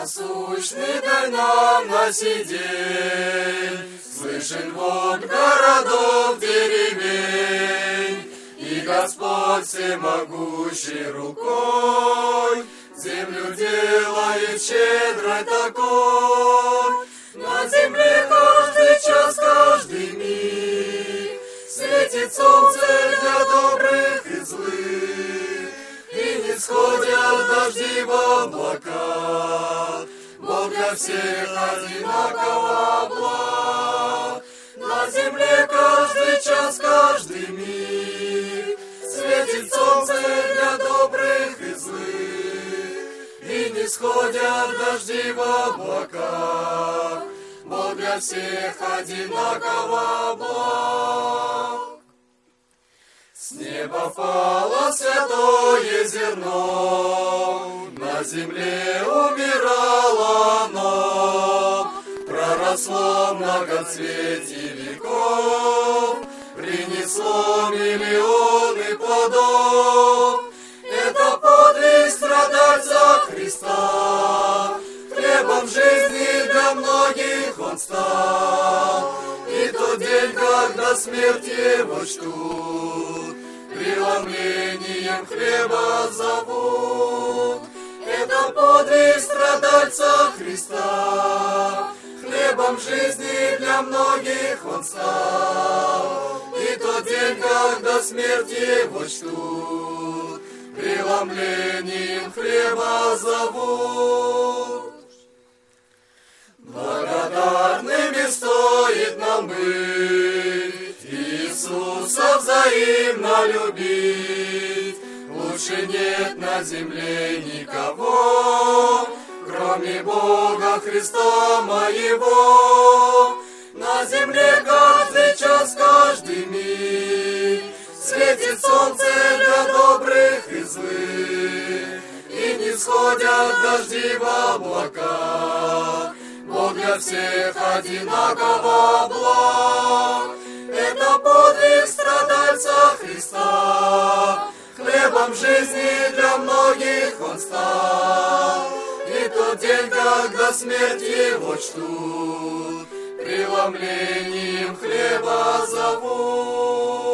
Насущный дай нам на сей день, слышен вон городов, деревень, и Господь всемогущей рукой землю делает щедрой такой. На земле каждый час, каждый миг светит солнце для добрых и злых, и не сходят дожди в облака. Бог для всех одинаково благ. На земле каждый час, каждый миг светит солнце для добрых и злых, и не сходят дожди в облака. Бог для всех одинаково благ. С неба пало святое зерно, на земле умирало оно, проросло многоцветие веков, принесло миллионы плодов. Это подвиг страдать за Христа, хлебом жизни для многих Он стал. И тот день, когда смерть Его ждут, преломлением хлеба зовут. Это подвиг страдальца Христа, хлебом жизни для многих Он стал. И тот день, когда смерть Его ждут, преломлением хлеба зовут. Благодарными стоит нам быть, Иисуса взаимно любить. Лучше нет на земле никого, кроме Бога Христа моего. На земле каждый час, каждый миг светит солнце для добрых и злых, и не сходят дожди в облака. Бог для всех одинаково благ. Это подвиг страдальца Христа, хлебом жизни для многих Он стал. И тот день, когда смерть Его ждут, преломлением хлеба зовут.